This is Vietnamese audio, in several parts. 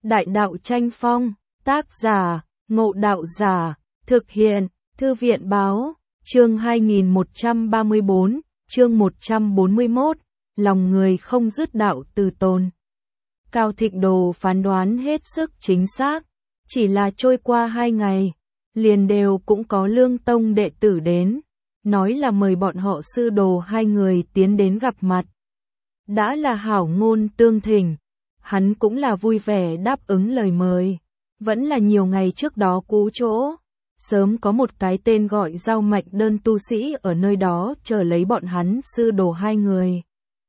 Đại đạo tranh phong, tác giả, Ngộ Đạo Giả, thực hiện, Thư viện báo, chương 2134, chương 141, lòng người không dứt đạo từ tồn. Cao Thịnh Đồ phán đoán hết sức chính xác, chỉ là trôi qua 2 ngày, liền đều cũng có Lương Tông đệ tử đến, nói là mời bọn họ sư đồ 2 người tiến đến gặp mặt. Đã là hảo ngôn tương thỉnh, hắn cũng là vui vẻ đáp ứng lời mời. Vẫn là nhiều ngày trước đó cũ chỗ, sớm có một cái tên gọi Giao Mạch Đơn tu sĩ ở nơi đó chờ lấy bọn hắn sư đồ 2 người.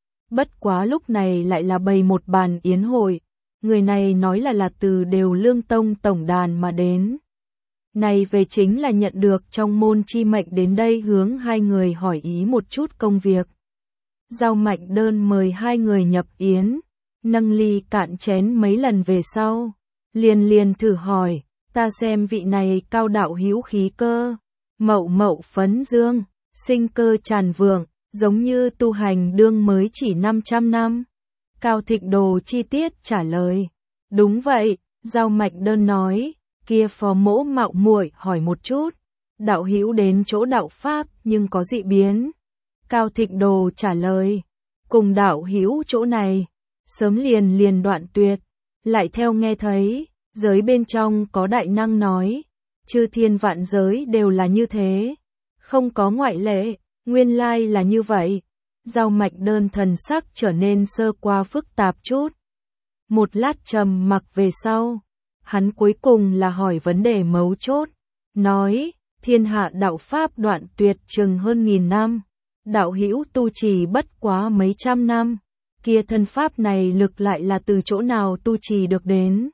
Bất quá lúc này lại là bày một bàn yến hội, người này nói là từ đều Lương Tông tổng đàn mà đến. Này về chính là nhận được trong môn chi mệnh đến đây hướng 2 người hỏi ý một chút công việc. Giao Mạch Đơn mời 2 người nhập yến, nâng ly cạn chén mấy lần về sau, liền thử hỏi, ta xem vị này cao đạo hữu khí cơ, mậu mậu phấn dương, sinh cơ tràn vượng, giống như tu hành đương mới chỉ 500 năm. Cao Thịnh Đồ chi tiết trả lời, đúng vậy. Giao Mạch Đơn nói, kia phó mỗ mạo muội hỏi một chút, đạo hữu đến chỗ đạo pháp nhưng có dị biến. Cao Thịnh Đồ trả lời, cùng đạo hữu chỗ này, sớm liền đoạn tuyệt, lại theo nghe thấy, giới bên trong có đại năng nói, chư thiên vạn giới đều là như thế, không có ngoại lệ, nguyên lai là như vậy. Giao Mạch Đơn thần sắc trở nên sơ qua phức tạp chút. Một lát trầm mặc về sau, hắn cuối cùng là hỏi vấn đề mấu chốt, nói, thiên hạ đạo pháp đoạn tuyệt chừng hơn 1000 năm, đạo hữu tu trì bất quá mấy trăm năm, kia thân pháp này lực lại là từ chỗ nào tu trì được đến?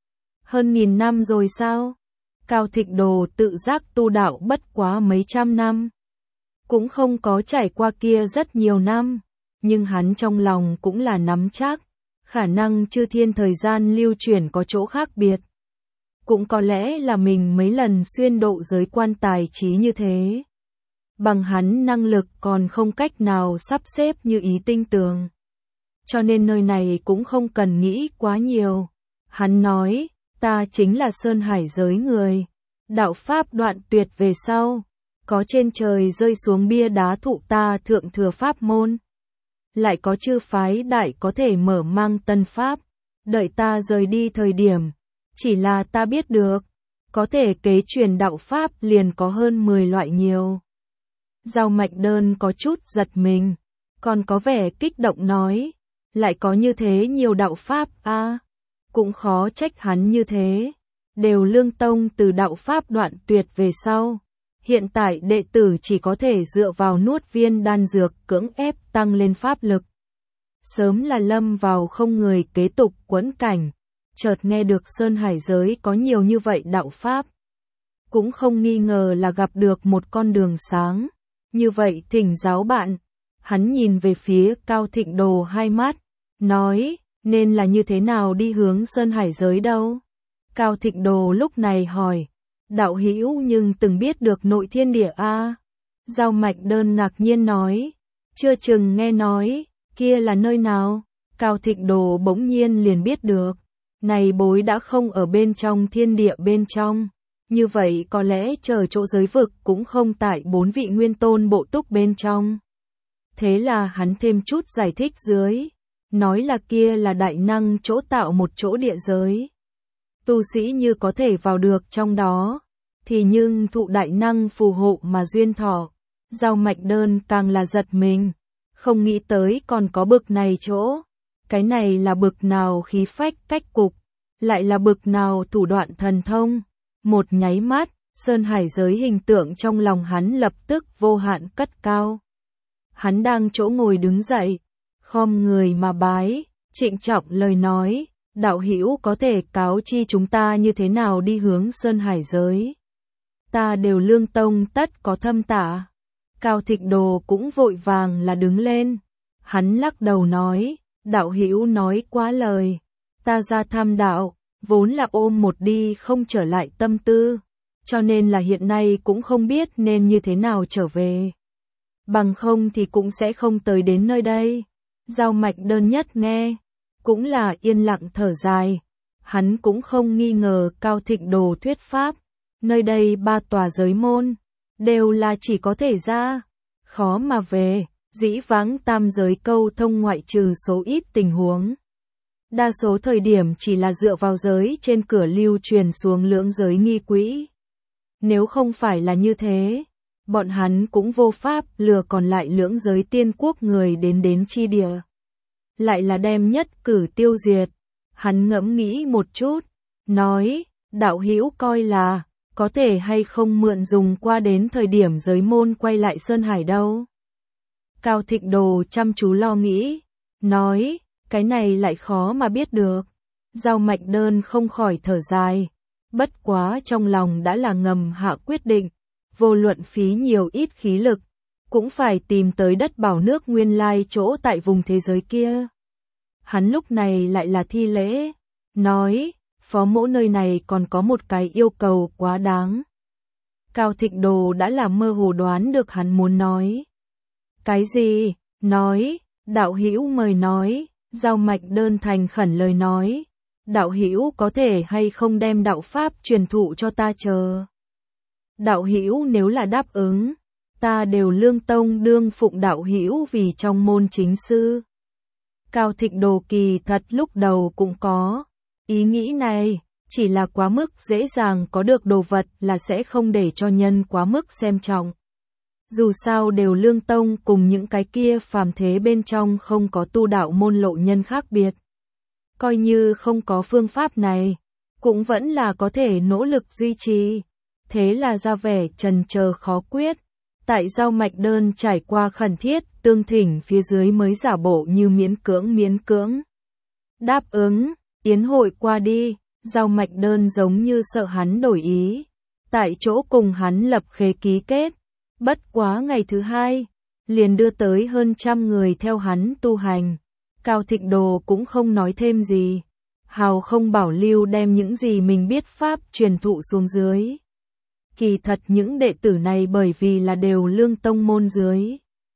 Hơn 1000 năm rồi sao? Cao Thịnh Đồ tự giác tu đạo bất quá mấy trăm năm, cũng không có trải qua kia rất nhiều năm, nhưng hắn trong lòng cũng là nắm chắc, khả năng chư thiên thời gian lưu chuyển có chỗ khác biệt. Cũng có lẽ là mình mấy lần xuyên độ giới quan tài trí như thế. Bằng hắn năng lực còn không cách nào sắp xếp như ý tinh tường. Cho nên nơi này cũng không cần nghĩ quá nhiều. Hắn nói, ta chính là Sơn Hải giới người. Đạo Pháp đoạn tuyệt về sau, có trên trời rơi xuống bia đá thụ ta thượng thừa pháp môn. Lại có chư phái đại có thể mở mang tân pháp, đợi ta rời đi thời điểm. Chỉ là ta biết được, có thể kế truyền đạo Pháp liền có hơn 10 loại nhiều. Giao Mạch Đơn có chút giật mình, còn có vẻ kích động nói, lại có như thế nhiều đạo Pháp cũng khó trách hắn như thế. Đều Lương Tông từ đạo Pháp đoạn tuyệt về sau, hiện tại đệ tử chỉ có thể dựa vào nuốt viên đan dược cưỡng ép tăng lên pháp lực. Sớm là lâm vào không người kế tục quẫn cảnh, chợt nghe được Sơn Hải giới có nhiều như vậy đạo Pháp. Cũng không nghi ngờ là gặp được một con đường sáng. Như vậy thỉnh giáo bạn. Hắn nhìn về phía Cao Thịnh Đồ 2 mắt, nói, nên là như thế nào đi hướng Sơn Hải giới đâu? Cao Thịnh Đồ lúc này hỏi, đạo hữu nhưng từng biết được nội thiên địa Giao Mạch Đơn ngạc nhiên nói, chưa chừng nghe nói, kia là nơi nào? Cao Thịnh Đồ bỗng nhiên liền biết được, này bối đã không ở bên trong thiên địa bên trong. Như vậy có lẽ chờ chỗ giới vực cũng không tại 4 vị nguyên tôn bộ túc bên trong. Thế là hắn thêm chút giải thích dưới, nói là kia là đại năng chỗ tạo một chỗ địa giới. Tu sĩ như có thể vào được trong đó, thì nhưng thụ đại năng phù hộ mà duyên thọ. Giao Mạch Đơn càng là giật mình, không nghĩ tới còn có bực này chỗ. Cái này là bực nào khí phách cách cục, lại là bực nào thủ đoạn thần thông. Một nháy mắt, Sơn Hải giới hình tượng trong lòng hắn lập tức vô hạn cất cao. Hắn đang chỗ ngồi đứng dậy, khom người mà bái, trịnh trọng lời nói, đạo hữu có thể cáo chi chúng ta như thế nào đi hướng Sơn Hải giới. Ta đều Lương Tông tất có thâm tả. Cao Thịnh Đồ cũng vội vàng là đứng lên. Hắn lắc đầu nói, đạo hữu nói quá lời. Ta ra tham đạo, vốn là ôm một đi không trở lại tâm tư. Cho nên là hiện nay cũng không biết nên như thế nào trở về. Bằng không thì cũng sẽ không tới đến nơi đây. Giao Mạch Đơn nhất nghe, cũng là yên lặng thở dài. Hắn cũng không nghi ngờ Cao Thịnh Đồ thuyết pháp, nơi đây 3 tòa giới môn, đều là chỉ có thể ra, khó mà về, dĩ vãng tam giới câu thông ngoại trừ số ít tình huống. Đa số thời điểm chỉ là dựa vào giới trên cửa lưu truyền xuống lưỡng giới nghi quỹ. Nếu không phải là như thế, bọn hắn cũng vô pháp lừa còn lại lưỡng giới tiên quốc người đến chi địa. Lại là đem nhất cử tiêu diệt. Hắn ngẫm nghĩ một chút, nói, đạo hữu coi là, có thể hay không mượn dùng qua đến thời điểm giới môn quay lại Sơn Hải đâu. Cao Thịnh Đồ chăm chú lo nghĩ, nói, cái này lại khó mà biết được. Giao Mạch Đơn không khỏi thở dài, bất quá trong lòng đã là ngầm hạ quyết định, vô luận phí nhiều ít khí lực, cũng phải tìm tới đất bảo nước nguyên lai chỗ tại vùng thế giới kia. Hắn lúc này lại là thi lễ, nói, phó mỗ nơi này còn có một cái yêu cầu quá đáng. Cao Thịnh Đồ đã là mơ hồ đoán được hắn muốn nói. Cái gì? Nói, đạo hữu mời nói, Giao Mạch Đơn thành khẩn lời nói, đạo hữu có thể hay không đem đạo pháp truyền thụ cho ta chờ. Đạo hữu nếu là đáp ứng, ta đều lương tông đương phụng đạo hữu vì trong môn chính sư. Cao Thịnh Đồ kỳ thật lúc đầu cũng có ý nghĩ này, chỉ là quá mức dễ dàng có được đồ vật là sẽ không để cho nhân quá mức xem trọng. Dù sao đều lương tông cùng những cái kia phàm thế bên trong không có tu đạo môn lộ nhân khác biệt. Coi như không có phương pháp này, cũng vẫn là có thể nỗ lực duy trì. Thế là ra vẻ trần chờ khó quyết. Tại Giao Mạch Đơn trải qua khẩn thiết, tương thỉnh phía dưới mới giả bộ như miễn cưỡng. Đáp ứng, yến hội qua đi, Giao Mạch Đơn giống như sợ hắn đổi ý. Tại chỗ cùng hắn lập khế ký kết. Bất quá ngày thứ hai, liền đưa tới hơn 100 người theo hắn tu hành. Cao Thịnh Đồ cũng không nói thêm gì. Hào không bảo lưu đem những gì mình biết pháp truyền thụ xuống dưới. Kỳ thật những đệ tử này bởi vì là đều lương tông môn dưới.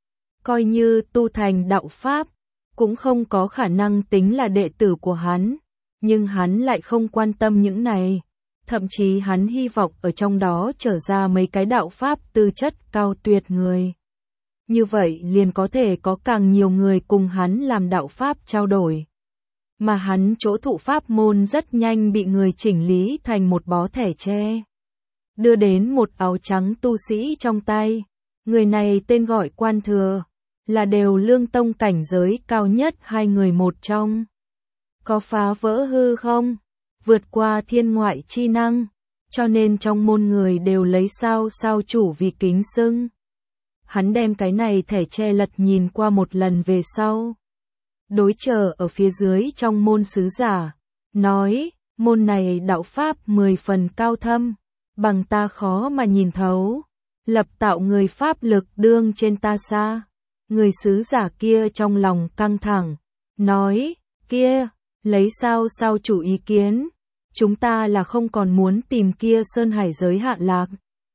Coi như tu thành đạo pháp, cũng không có khả năng tính là đệ tử của hắn. Nhưng hắn lại không quan tâm những này. Thậm chí hắn hy vọng ở trong đó trở ra mấy cái đạo pháp tư chất cao tuyệt người. Như vậy liền có thể có càng nhiều người cùng hắn làm đạo pháp trao đổi. Mà hắn chỗ thụ pháp môn rất nhanh bị người chỉnh lý thành một bó thẻ tre. Đưa đến một áo trắng tu sĩ trong tay. Người này tên gọi Quan Thừa, là đều lương tông cảnh giới cao nhất hai người một trong. Có phá vỡ hư không? Vượt qua thiên ngoại chi năng, cho nên trong môn người đều lấy sao chủ vì kính xưng. Hắn đem cái này thẻ che lật nhìn qua một lần về sau. Đối chờ ở phía dưới trong môn sứ giả, nói, môn này đạo pháp 10 phần cao thâm, bằng ta khó mà nhìn thấu, lập tạo người pháp lực đương trên ta xa. Người sứ giả kia trong lòng căng thẳng, nói, kia, lấy sao chủ ý kiến. Chúng ta là không còn muốn tìm kia Sơn Hải giới hạ lạc.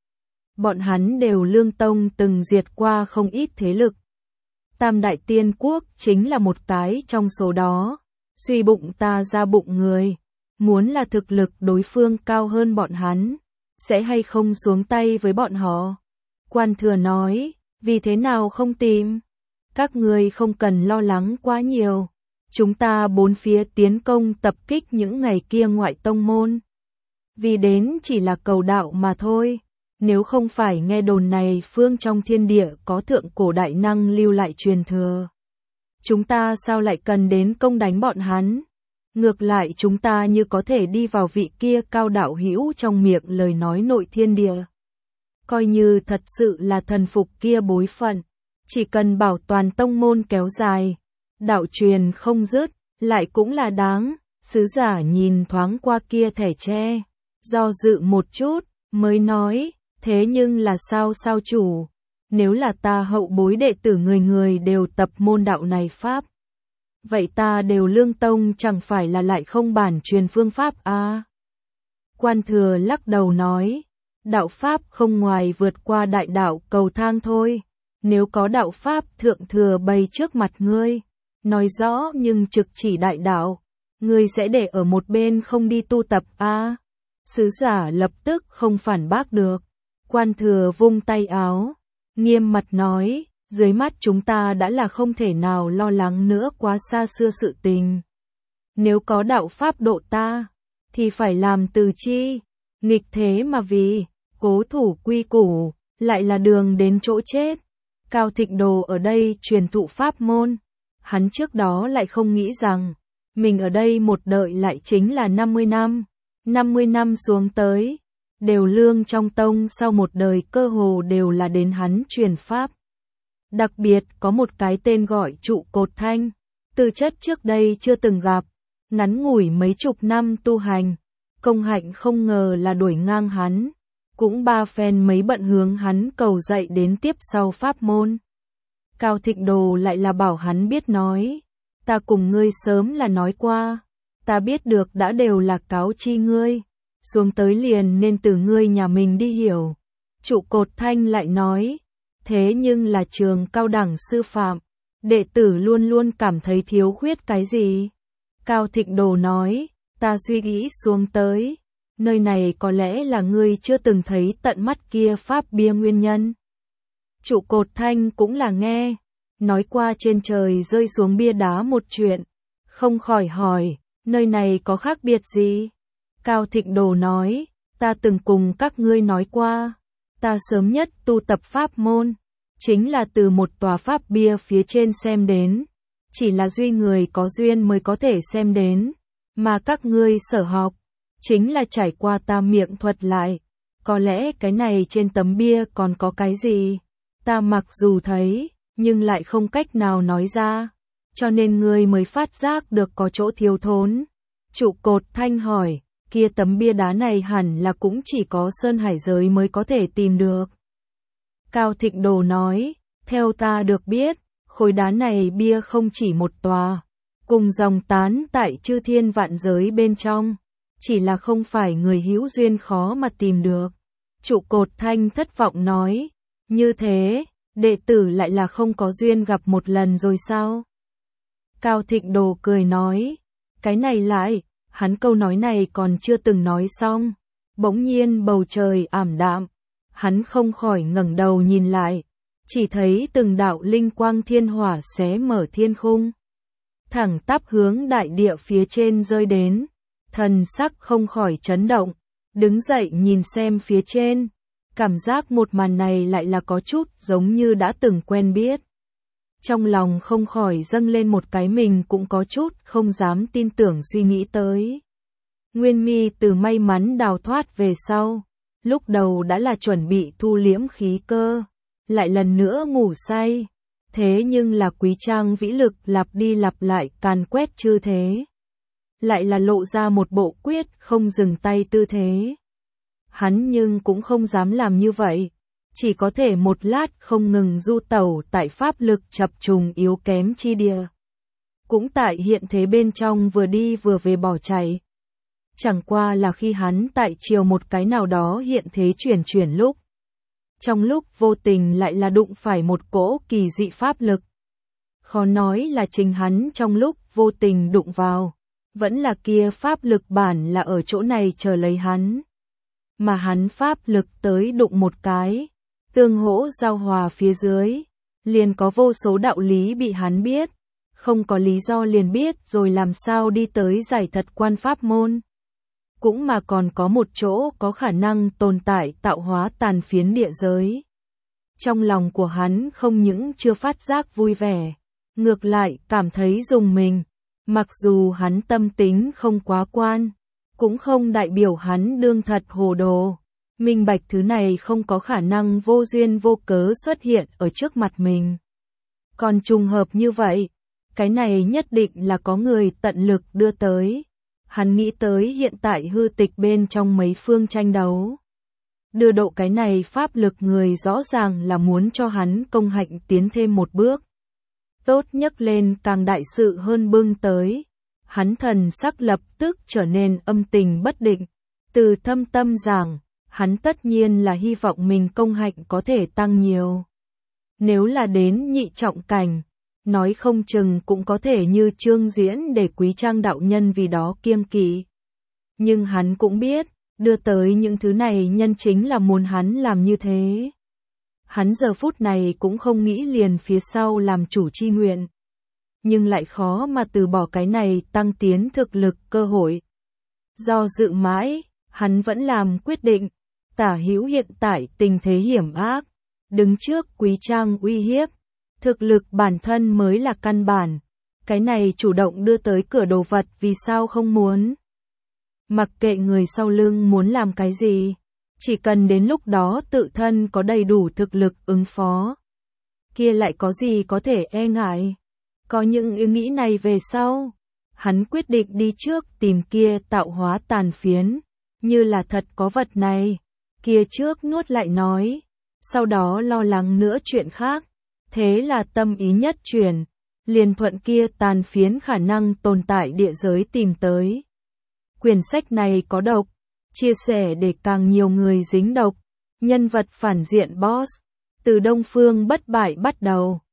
Bọn hắn đều lương tông từng diệt qua không ít thế lực. Tam Đại Tiên Quốc chính là một cái trong số đó. Suy bụng ta ra bụng người. Muốn là thực lực đối phương cao hơn bọn hắn, sẽ hay không xuống tay với bọn họ. Quan Thừa nói, vì thế nào không tìm? Các người không cần lo lắng quá nhiều. Chúng ta bốn phía tiến công tập kích những ngày kia ngoại tông môn. Vì đến chỉ là cầu đạo mà thôi. Nếu không phải nghe đồn này phương trong thiên địa có thượng cổ đại năng lưu lại truyền thừa. Chúng ta sao lại cần đến công đánh bọn hắn? Ngược lại chúng ta như có thể đi vào vị kia cao đạo hữu trong miệng lời nói nội thiên địa. Coi như thật sự là thần phục kia bối phận. Chỉ cần bảo toàn tông môn kéo dài. Đạo truyền không dứt, lại cũng là đáng. Sứ giả nhìn thoáng qua kia thẻ tre, do dự một chút, mới nói, thế nhưng là sao chủ, nếu là ta hậu bối đệ tử người người đều tập môn đạo này pháp. Vậy ta đều lương tông chẳng phải là lại không bản truyền phương pháp à? Quan Thừa lắc đầu nói, đạo pháp không ngoài vượt qua đại đạo cầu thang thôi, nếu có đạo pháp thượng thừa bày trước mặt ngươi. Nói rõ nhưng trực chỉ đại đạo, Ngươi sẽ để ở một bên không đi tu tập à? Sứ giả lập tức không phản bác được. Quan thừa vung tay áo, nghiêm mặt nói, dưới mắt chúng ta đã là không thể nào lo lắng nữa quá xa xưa sự tình. Nếu có đạo pháp độ ta, thì phải làm từ chi, nghịch thế mà vì, cố thủ quy củ, lại là đường đến chỗ chết. Cao Thịnh Đồ ở đây truyền thụ pháp môn, hắn trước đó lại không nghĩ rằng, mình ở đây một đợi lại chính là 50 năm, 50 năm xuống tới, đều lương trong tông sau một đời cơ hồ đều là đến hắn truyền pháp. Đặc biệt có một cái tên gọi Trụ Cột Thanh, tư chất trước đây chưa từng gặp, ngắn ngủi mấy chục năm tu hành, công hạnh không ngờ là đuổi ngang hắn, cũng ba phen mấy bận hướng hắn cầu dạy đến tiếp sau pháp môn. Cao Thịnh Đồ lại là bảo hắn biết nói, ta cùng ngươi sớm là nói qua, ta biết được đã đều là cáo chi ngươi, xuống tới liền nên từ ngươi nhà mình đi hiểu. Trụ Cột Thanh lại nói, thế nhưng là trường cao đẳng sư phạm, đệ tử luôn luôn cảm thấy thiếu khuyết cái gì? Cao Thịnh Đồ nói, ta suy nghĩ xuống tới, nơi này có lẽ là ngươi chưa từng thấy tận mắt kia pháp bia nguyên nhân. Trụ Cột Thanh cũng là nghe, nói qua trên trời rơi xuống bia đá một chuyện, không khỏi hỏi, nơi này có khác biệt gì? Cao Thịnh Đồ nói, ta từng cùng các ngươi nói qua, ta sớm nhất tu tập pháp môn, chính là từ một tòa pháp bia phía trên xem đến, chỉ là duy người có duyên mới có thể xem đến, mà các ngươi sở học, chính là trải qua ta miệng thuật lại, có lẽ cái này trên tấm bia còn có cái gì, ta mặc dù thấy, nhưng lại không cách nào nói ra, cho nên ngươi mới phát giác được có chỗ thiếu thốn. Trụ Cột Thanh hỏi, kia tấm bia đá này hẳn là cũng chỉ có Sơn Hải giới mới có thể tìm được. Cao Thịnh Đồ nói, theo ta được biết, khối đá này bia không chỉ một tòa, cùng dòng tán tại chư thiên vạn giới bên trong, chỉ là không phải người hữu duyên khó mà tìm được. Trụ Cột Thanh thất vọng nói, như thế, đệ tử lại là không có duyên gặp một lần rồi sao? Cao Thịnh Đồ cười nói, cái này lại, hắn câu nói này còn chưa từng nói xong, bỗng nhiên bầu trời ảm đạm, hắn không khỏi ngẩng đầu nhìn lại, chỉ thấy từng đạo linh quang thiên hỏa xé mở thiên khung, thẳng tắp hướng đại địa phía trên rơi đến, thần sắc không khỏi chấn động, đứng dậy nhìn xem phía trên, cảm giác một màn này lại là có chút giống như đã từng quen biết. Trong lòng không khỏi dâng lên một cái mình cũng có chút không dám tin tưởng suy nghĩ tới. Nguyên Mi từ may mắn đào thoát về sau, lúc đầu đã là chuẩn bị thu liễm khí cơ, lại lần nữa ngủ say, thế nhưng là Quý Trang vĩ lực lặp đi lặp lại càn quét chư thế, lại là lộ ra một bộ quyết không dừng tay tư thế. Hắn nhưng cũng không dám làm như vậy, chỉ có thể một lát không ngừng du tẩu tại pháp lực chập trùng yếu kém chi địa. Cũng tại hiện thế bên trong vừa đi vừa về bỏ chạy. Chẳng qua là khi hắn tại chiều một cái nào đó hiện thế chuyển lúc. Trong lúc vô tình lại là đụng phải một cỗ kỳ dị pháp lực. Khó nói là chính hắn trong lúc vô tình đụng vào, vẫn là kia pháp lực bản là ở chỗ này chờ lấy hắn. Mà hắn pháp lực tới đụng một cái, tương hỗ giao hòa phía dưới, liền có vô số đạo lý bị hắn biết, không có lý do liền biết rồi làm sao đi tới giải thật quan pháp môn. Cũng mà còn có một chỗ có khả năng tồn tại tạo hóa tàn phiến địa giới. Trong lòng của hắn không những chưa phát giác vui vẻ, ngược lại cảm thấy rùng mình, mặc dù hắn tâm tính không quá quan, cũng không đại biểu hắn đương thật hồ đồ. Minh bạch thứ này không có khả năng vô duyên vô cớ xuất hiện ở trước mặt mình. Còn trùng hợp như vậy, cái này nhất định là có người tận lực đưa tới. Hắn nghĩ tới hiện tại hư tịch bên trong mấy phương tranh đấu. Đưa độ cái này pháp lực người rõ ràng là muốn cho hắn công hạnh tiến thêm một bước. Tốt nhất lên càng đại sự hơn bưng tới. Hắn thần sắc lập tức trở nên âm tình bất định. Từ thâm tâm giảng, hắn tất nhiên là hy vọng mình công hạnh có thể tăng nhiều. Nếu là đến nhị trọng cảnh, nói không chừng cũng có thể như Trương Diễn để Quý Trang đạo nhân vì đó kiêng kỵ. Nhưng hắn cũng biết, đưa tới những thứ này nhân chính là muốn hắn làm như thế. Hắn giờ phút này cũng không nghĩ liền phía sau làm chủ chi nguyện. Nhưng lại khó mà từ bỏ cái này tăng tiến thực lực cơ hội. Do dự mãi, hắn vẫn làm quyết định. Tả Hữu hiện tại tình thế hiểm ác, đứng trước Quý Trang uy hiếp. Thực lực bản thân mới là căn bản. Cái này chủ động đưa tới cửa đồ vật vì sao không muốn. Mặc kệ người sau lưng muốn làm cái gì, chỉ cần đến lúc đó tự thân có đầy đủ thực lực ứng phó. Kia lại có gì có thể e ngại. Có những ý nghĩ này về sau, hắn quyết định đi trước tìm kia tạo hóa tàn phiến, như là thật có vật này, kia trước nuốt lại nói, sau đó lo lắng nữa chuyện khác, thế là tâm ý nhất chuyển, liền thuận kia tàn phiến khả năng tồn tại địa giới tìm tới. Quyển sách này có độc, chia sẻ để càng nhiều người dính độc, nhân vật phản diện boss, từ Đông Phương bất bại bắt đầu.